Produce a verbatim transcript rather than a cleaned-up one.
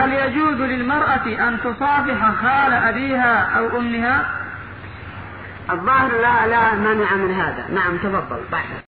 هل يجوز للمرأة أن تصافح خال أبيها أو أمها؟ الظاهر لا لا مانع من هذا. نعم تفضل.